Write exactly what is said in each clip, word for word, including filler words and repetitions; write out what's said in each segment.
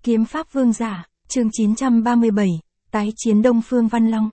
Kiếm pháp vương giả, chương chín trăm ba mươi bảy, tái chiến Đông Phương Văn Long.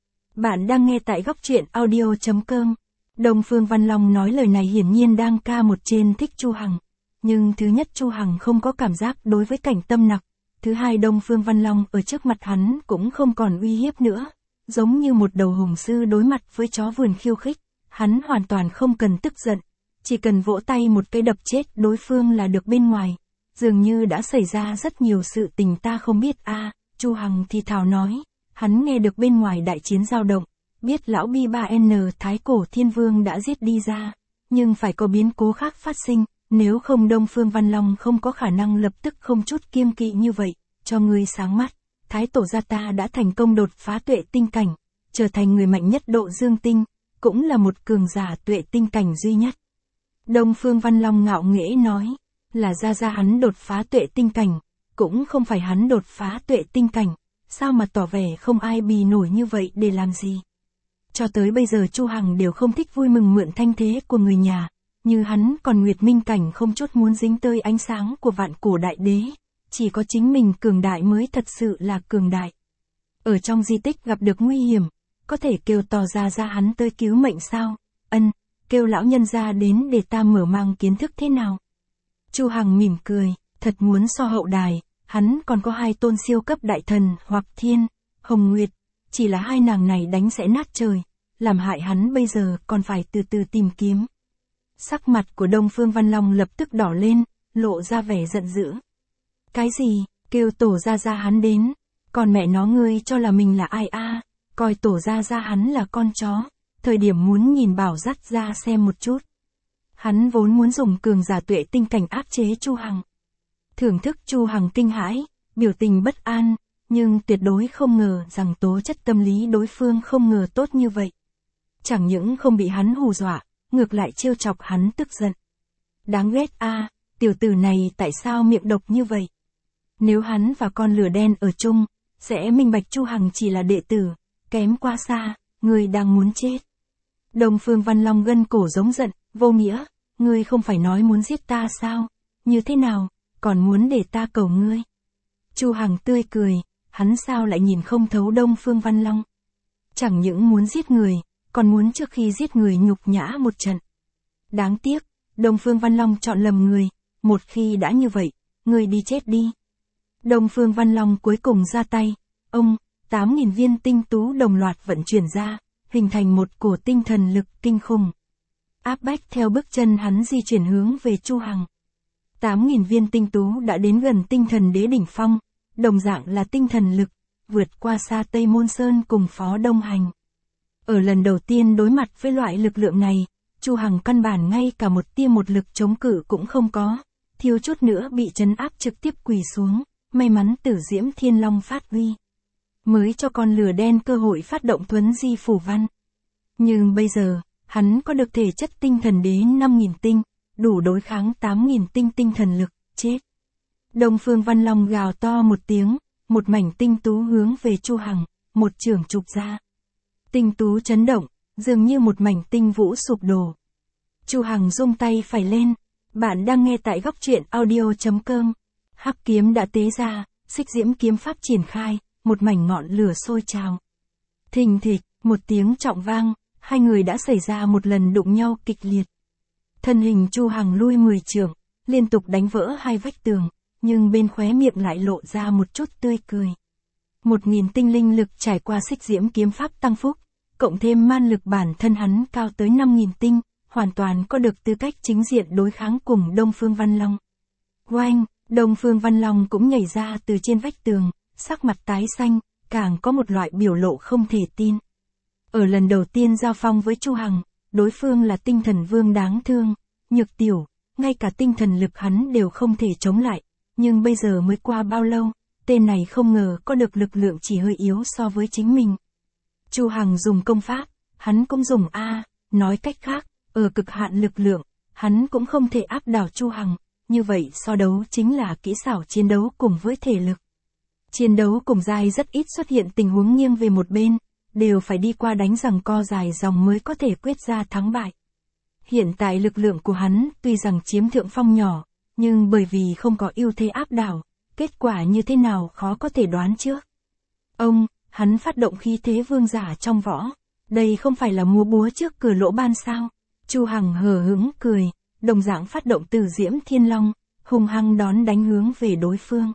Bạn đang nghe tại góc truyện audio chấm com. Đông Phương Văn Long nói lời này hiển nhiên đang ca một trên thích Chu Hằng. Nhưng thứ nhất, Chu Hằng không có cảm giác đối với Cảnh Tâm Nặc. Thứ hai, Đông Phương Văn Long ở trước mặt hắn cũng không còn uy hiếp nữa. Giống như một đầu hùng sư đối mặt với chó vườn khiêu khích, hắn hoàn toàn không cần tức giận. Chỉ cần vỗ tay một cái đập chết đối phương là được. Bên ngoài dường như đã xảy ra rất nhiều sự tình ta không biết a à, Chu Hằng thì thào nói, hắn nghe được bên ngoài đại chiến dao động, biết lão Bi ba N Thái Cổ Thiên Vương đã giết đi ra, nhưng phải có biến cố khác phát sinh, nếu không Đông Phương Văn Long không có khả năng lập tức không chút kiêng kỵ như vậy, cho ngươi sáng mắt, Thái Tổ gia ta đã thành công đột phá tuệ tinh cảnh, trở thành người mạnh nhất độ dương tinh, cũng là một cường giả tuệ tinh cảnh duy nhất. Đông Phương Văn Long ngạo nghễ nói, là ra ra hắn đột phá tuệ tinh cảnh, cũng không phải hắn đột phá tuệ tinh cảnh, sao mà tỏ vẻ không ai bì nổi như vậy để làm gì. Cho tới bây giờ Chu Hằng đều không thích vui mừng mượn thanh thế của người nhà, như hắn còn Nguyệt Minh cảnh không chút muốn dính tới ánh sáng của vạn cổ đại đế, chỉ có chính mình cường đại mới thật sự là cường đại. Ở trong di tích gặp được nguy hiểm, có thể kêu tỏ ra ra hắn tới cứu mệnh sao? Ân, kêu lão nhân ra đến để ta mở mang kiến thức thế nào? Chu Hằng mỉm cười, thật muốn so hậu đài, hắn còn có hai tôn siêu cấp đại thần hoặc Thiên, Hồng Nguyệt, chỉ là hai nàng này đánh sẽ nát trời, làm hại hắn bây giờ còn phải từ từ tìm kiếm. Sắc mặt của Đông Phương Văn Long lập tức đỏ lên, lộ ra vẻ giận dữ. Cái gì, kêu tổ gia gia hắn đến, còn mẹ nó ngươi cho là mình là ai a? À? Coi tổ gia gia hắn là con chó, thời điểm muốn nhìn bảo dắt ra xem một chút. Hắn vốn muốn dùng cường giả tuệ tinh cảnh áp chế Chu Hằng. Thưởng thức Chu Hằng kinh hãi, biểu tình bất an, nhưng tuyệt đối không ngờ rằng tố chất tâm lý đối phương không ngờ tốt như vậy. Chẳng những không bị hắn hù dọa, ngược lại trêu chọc hắn tức giận. Đáng ghét a, à, tiểu tử này tại sao miệng độc như vậy? Nếu hắn và con lửa đen ở chung, sẽ minh bạch Chu Hằng chỉ là đệ tử, kém quá xa, người đang muốn chết. Đông Phương Văn Long gân cổ giống giận, vô nghĩa, ngươi không phải nói muốn giết ta sao? Như thế nào, còn muốn để ta cầu ngươi? Chu Hằng tươi cười, hắn sao lại nhìn không thấu Đông Phương Văn Long? Chẳng những muốn giết người, còn muốn trước khi giết người nhục nhã một trận. Đáng tiếc, Đông Phương Văn Long chọn lầm người, một khi đã như vậy, ngươi đi chết đi. Đông Phương Văn Long cuối cùng ra tay, ông, tám nghìn viên tinh tú đồng loạt vận chuyển ra, hình thành một cổ tinh thần lực kinh khủng. Áp bách theo bước chân hắn di chuyển hướng về Chu Hằng. tám nghìn viên tinh tú đã đến gần tinh thần đế đỉnh phong, đồng dạng là tinh thần lực, vượt qua xa Tây Môn Sơn cùng Phó Đông Hành. Ở lần đầu tiên đối mặt với loại lực lượng này, Chu Hằng căn bản ngay cả một tia một lực chống cự cũng không có, thiếu chút nữa bị trấn áp trực tiếp quỳ xuống, may mắn Tử Diễm Thiên Long phát huy, mới cho con lửa đen cơ hội phát động Thuấn Di Phủ Văn. Nhưng bây giờ, hắn có được thể chất tinh thần đế năm nghìn tinh, đủ đối kháng tám nghìn tinh tinh thần lực, chết. Đông Phương Văn Long gào to một tiếng, một mảnh tinh tú hướng về Chu Hằng, một chưởng chụp ra. Tinh tú chấn động, dường như một mảnh tinh vũ sụp đổ. Chu Hằng rung tay phải lên, bạn đang nghe tại góc truyện audio chấm com. Hắc kiếm đã tế ra, xích diễm kiếm pháp triển khai, một mảnh ngọn lửa sôi trào. Thình thịch, một tiếng trọng vang, hai người đã xảy ra một lần đụng nhau kịch liệt. Thân hình Chu Hằng lui mười trượng, liên tục đánh vỡ hai vách tường, nhưng bên khóe miệng lại lộ ra một chút tươi cười. Một nghìn tinh linh lực trải qua xích diễm kiếm pháp tăng phúc, cộng thêm man lực bản thân hắn cao tới năm nghìn tinh, hoàn toàn có được tư cách chính diện đối kháng cùng Đông Phương Văn Long. Oanh, Đông Phương Văn Long cũng nhảy ra từ trên vách tường, sắc mặt tái xanh, càng có một loại biểu lộ không thể tin. Ở lần đầu tiên giao phong với Chu Hằng, đối phương là tinh thần vương đáng thương, nhược tiểu, ngay cả tinh thần lực hắn đều không thể chống lại, nhưng bây giờ mới qua bao lâu, tên này không ngờ có được lực lượng chỉ hơi yếu so với chính mình. Chu Hằng dùng công pháp, hắn cũng dùng A, nói cách khác, ở cực hạn lực lượng, hắn cũng không thể áp đảo Chu Hằng, như vậy so đấu chính là kỹ xảo chiến đấu cùng với thể lực. Chiến đấu cùng dài rất ít xuất hiện tình huống nghiêng về một bên, đều phải đi qua đánh giằng co dài dòng mới có thể quyết ra thắng bại. Hiện tại lực lượng của hắn tuy rằng chiếm thượng phong nhỏ, nhưng bởi vì không có ưu thế áp đảo, kết quả như thế nào khó có thể đoán trước. Ông, hắn phát động khí thế vương giả trong võ. Đây không phải là múa búa trước cửa lỗ ban sao? Chu Hằng hờ hững cười, đồng dạng phát động Từ Diễm Thiên Long, hung hăng đón đánh hướng về đối phương.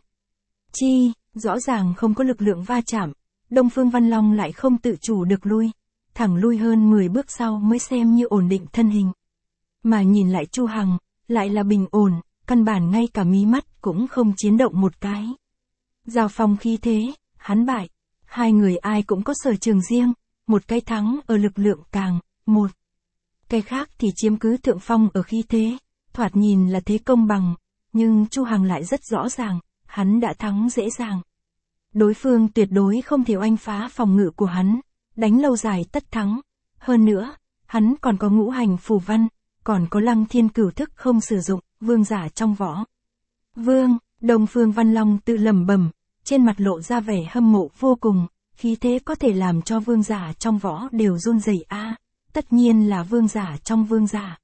Chi, rõ ràng không có lực lượng va chạm, Đông Phương Văn Long lại không tự chủ được lui, thẳng lui hơn mười bước sau mới xem như ổn định thân hình. Mà nhìn lại Chu Hằng, lại là bình ổn, căn bản ngay cả mí mắt cũng không chiến động một cái. Giao phong khí thế, hắn bại, hai người ai cũng có sở trường riêng, một cái thắng ở lực lượng càng, một cái khác thì chiếm cứ thượng phong ở khí thế, thoạt nhìn là thế công bằng, nhưng Chu Hằng lại rất rõ ràng, hắn đã thắng dễ dàng. Đối phương tuyệt đối không thể oanh phá phòng ngự của hắn, đánh lâu dài tất thắng. Hơn nữa, hắn còn có ngũ hành phù văn, còn có Lăng Thiên Cửu Thức không sử dụng, vương giả trong võ. Vương, Đông Phương Văn Long tự lẩm bẩm, trên mặt lộ ra vẻ hâm mộ vô cùng, khí thế có thể làm cho vương giả trong võ đều run rẩy a, tất nhiên là vương giả trong vương giả.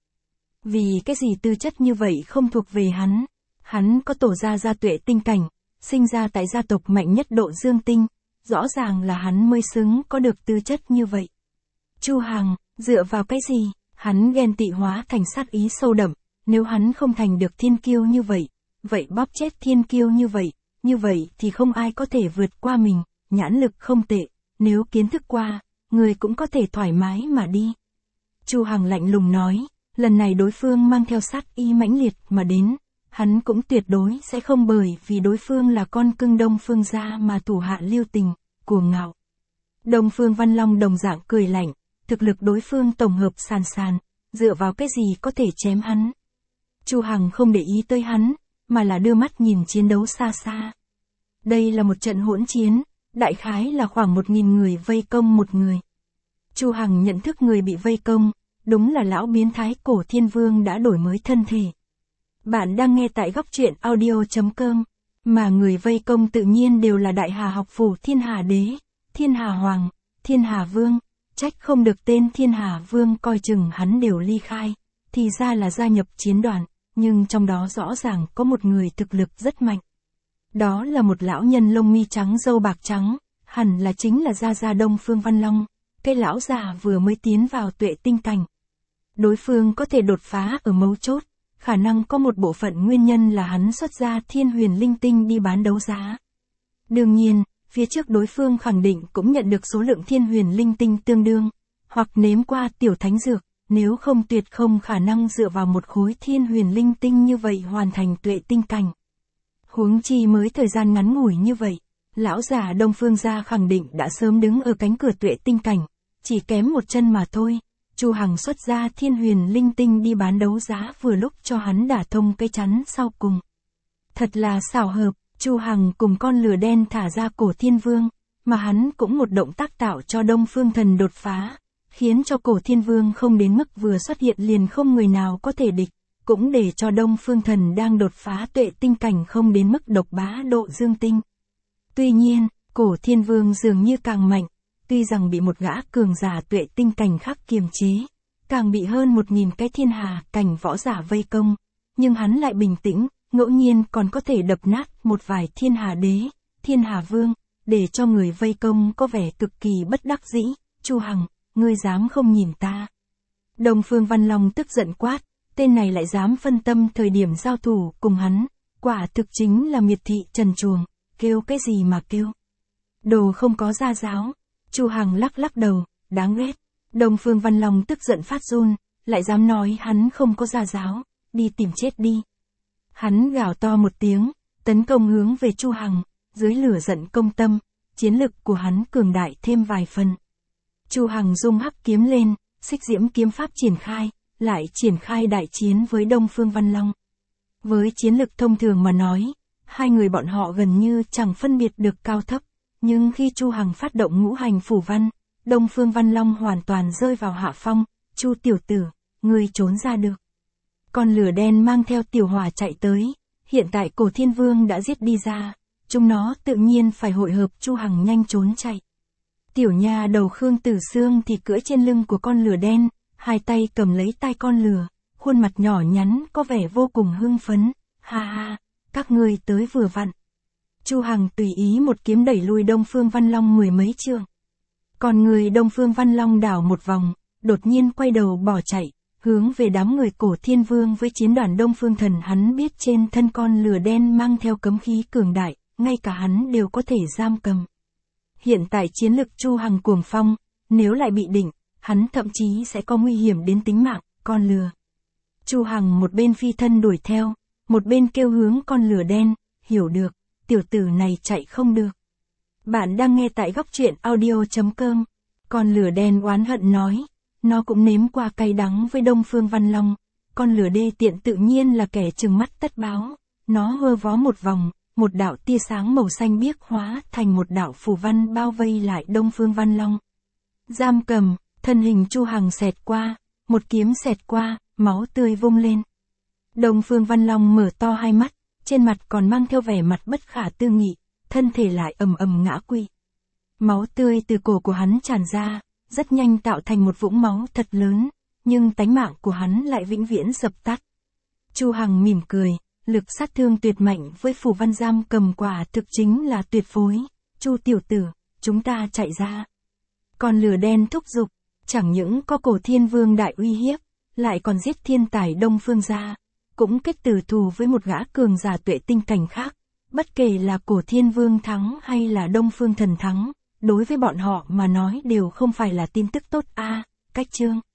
Vì cái gì tư chất như vậy không thuộc về hắn, hắn có tổ gia gia tuệ tinh cảnh, sinh ra tại gia tộc mạnh nhất độ dương tinh, rõ ràng là hắn mới xứng có được tư chất như vậy. Chu Hằng, dựa vào cái gì, hắn ghen tị hóa thành sát ý sâu đậm, nếu hắn không thành được thiên kiêu như vậy, vậy bóp chết thiên kiêu như vậy, như vậy thì không ai có thể vượt qua mình, nhãn lực không tệ, nếu kiến thức qua, người cũng có thể thoải mái mà đi. Chu Hằng lạnh lùng nói, lần này đối phương mang theo sát ý mãnh liệt mà đến, hắn cũng tuyệt đối sẽ không bởi vì đối phương là con cưng Đông Phương gia mà thủ hạ lưu tình, cuồng ngạo. Đông Phương Văn Long đồng dạng cười lạnh, thực lực đối phương tổng hợp sàn sàn, dựa vào cái gì có thể chém hắn. Chu Hằng không để ý tới hắn, mà là đưa mắt nhìn chiến đấu xa xa. Đây là một trận hỗn chiến, đại khái là khoảng một nghìn người vây công một người. Chu Hằng nhận thức người bị vây công, đúng là lão biến thái Cổ Thiên Vương đã đổi mới thân thể. Bạn đang nghe tại góc truyện audio chấm com, mà người vây công tự nhiên đều là Đại Hà học phủ Thiên Hà Đế, Thiên Hà Hoàng, Thiên Hà Vương, trách không được tên Thiên Hà Vương coi chừng hắn đều ly khai, thì ra là gia nhập chiến đoàn, nhưng trong đó rõ ràng có một người thực lực rất mạnh. Đó là một lão nhân lông mi trắng râu bạc trắng, hẳn là chính là gia gia Đông Phương Văn Long, cái lão già vừa mới tiến vào tuệ tinh cảnh. Đối phương có thể đột phá ở mấu chốt, khả năng có một bộ phận nguyên nhân là hắn xuất ra thiên huyền linh tinh đi bán đấu giá. Đương nhiên, phía trước đối phương khẳng định cũng nhận được số lượng thiên huyền linh tinh tương đương, hoặc nếm qua tiểu thánh dược, nếu không tuyệt không khả năng dựa vào một khối thiên huyền linh tinh như vậy hoàn thành tuệ tinh cảnh. Huống chi mới thời gian ngắn ngủi như vậy, lão già Đông Phương gia khẳng định đã sớm đứng ở cánh cửa tuệ tinh cảnh, chỉ kém một chân mà thôi. Chu Hằng xuất ra thiên huyền linh tinh đi bán đấu giá vừa lúc cho hắn đả thông cái chắn sau cùng. Thật là xảo hợp, Chu Hằng cùng con lửa đen thả ra Cổ Thiên Vương, mà hắn cũng một động tác tạo cho Đông Phương Thần đột phá, khiến cho Cổ Thiên Vương không đến mức vừa xuất hiện liền không người nào có thể địch, cũng để cho Đông Phương Thần đang đột phá tuệ tinh cảnh không đến mức độc bá độ dương tinh. Tuy nhiên, Cổ Thiên Vương dường như càng mạnh, tuy rằng bị một gã cường giả tuệ tinh cảnh khác kiềm chế, càng bị hơn một nghìn cái thiên hà cảnh võ giả vây công, nhưng hắn lại bình tĩnh, ngẫu nhiên còn có thể đập nát một vài thiên hà đế, thiên hà vương, để cho người vây công có vẻ cực kỳ bất đắc dĩ. Chu Hằng, ngươi dám không nhìn ta? Đông Phương Văn Long tức giận quát, tên này lại dám phân tâm thời điểm giao thủ cùng hắn, quả thực chính là miệt thị trần truồng, kêu cái gì mà kêu. Đồ không có gia giáo. Chu Hằng lắc lắc đầu, đáng ghét. Đông Phương Văn Long tức giận phát run, lại dám nói hắn không có gia giáo, đi tìm chết đi. Hắn gào to một tiếng, tấn công hướng về Chu Hằng, dưới lửa giận công tâm, chiến lực của hắn cường đại thêm vài phần. Chu Hằng dung hắc kiếm lên, xích diễm kiếm pháp triển khai, lại triển khai đại chiến với Đông Phương Văn Long. Với chiến lực thông thường mà nói, hai người bọn họ gần như chẳng phân biệt được cao thấp. Nhưng khi Chu Hằng phát động ngũ hành phù văn, Đông Phương Văn Long hoàn toàn rơi vào hạ phong. Chu tiểu tử, ngươi trốn ra được. Con lửa đen mang theo tiểu hỏa chạy tới, hiện tại Cổ Thiên Vương đã giết đi ra, chúng nó tự nhiên phải hội hợp Chu Hằng nhanh trốn chạy. Tiểu nha đầu Khương Tử Sương thì cưỡi trên lưng của con lửa đen, hai tay cầm lấy tai con lửa, khuôn mặt nhỏ nhắn có vẻ vô cùng hưng phấn. Ha ha, các ngươi tới vừa vặn. Chu Hằng tùy ý một kiếm đẩy lui Đông Phương Văn Long mười mấy trượng. Còn người Đông Phương Văn Long đảo một vòng, đột nhiên quay đầu bỏ chạy, hướng về đám người Cổ Thiên Vương với chiến đoàn Đông Phương Thần. Hắn biết trên thân con lửa đen mang theo cấm khí cường đại, ngay cả hắn đều có thể giam cầm. Hiện tại chiến lực Chu Hằng cuồng phong, nếu lại bị định, hắn thậm chí sẽ có nguy hiểm đến tính mạng. Con lừa. Chu Hằng một bên phi thân đuổi theo, một bên kêu hướng con lửa đen, hiểu được, tiểu tử này chạy không được. Bạn đang nghe tại góc truyện audio chấm com. Con lửa đen oán hận nói, nó cũng nếm qua cay đắng với Đông Phương Văn Long, con lửa đê tiện tự nhiên là kẻ trừng mắt tất báo. Nó hơ vó một vòng, một đạo tia sáng màu xanh biếc hóa thành một đạo phù văn bao vây lại Đông Phương Văn Long. Giam cầm, thân hình Chu Hằng xẹt qua, một kiếm xẹt qua, máu tươi vung lên. Đông Phương Văn Long mở to hai mắt, trên mặt còn mang theo vẻ mặt bất khả tư nghị, thân thể lại ầm ầm ngã quỵ. Máu tươi từ cổ của hắn tràn ra, rất nhanh tạo thành một vũng máu thật lớn, nhưng tánh mạng của hắn lại vĩnh viễn dập tắt. Chu Hằng mỉm cười, lực sát thương tuyệt mạnh với phù văn giam cầm quả thực chính là tuyệt phối. Chu tiểu tử, chúng ta chạy ra. Còn lửa đen thúc giục, chẳng những có Cổ Thiên Vương đại uy hiếp, lại còn giết thiên tài Đông Phương gia, cũng kết tử thù với một gã cường giả tuệ tinh cảnh khác. Bất kể là Cổ Thiên Vương thắng hay là Đông Phương Thần thắng, đối với bọn họ mà nói đều không phải là tin tức tốt a. À, cách chương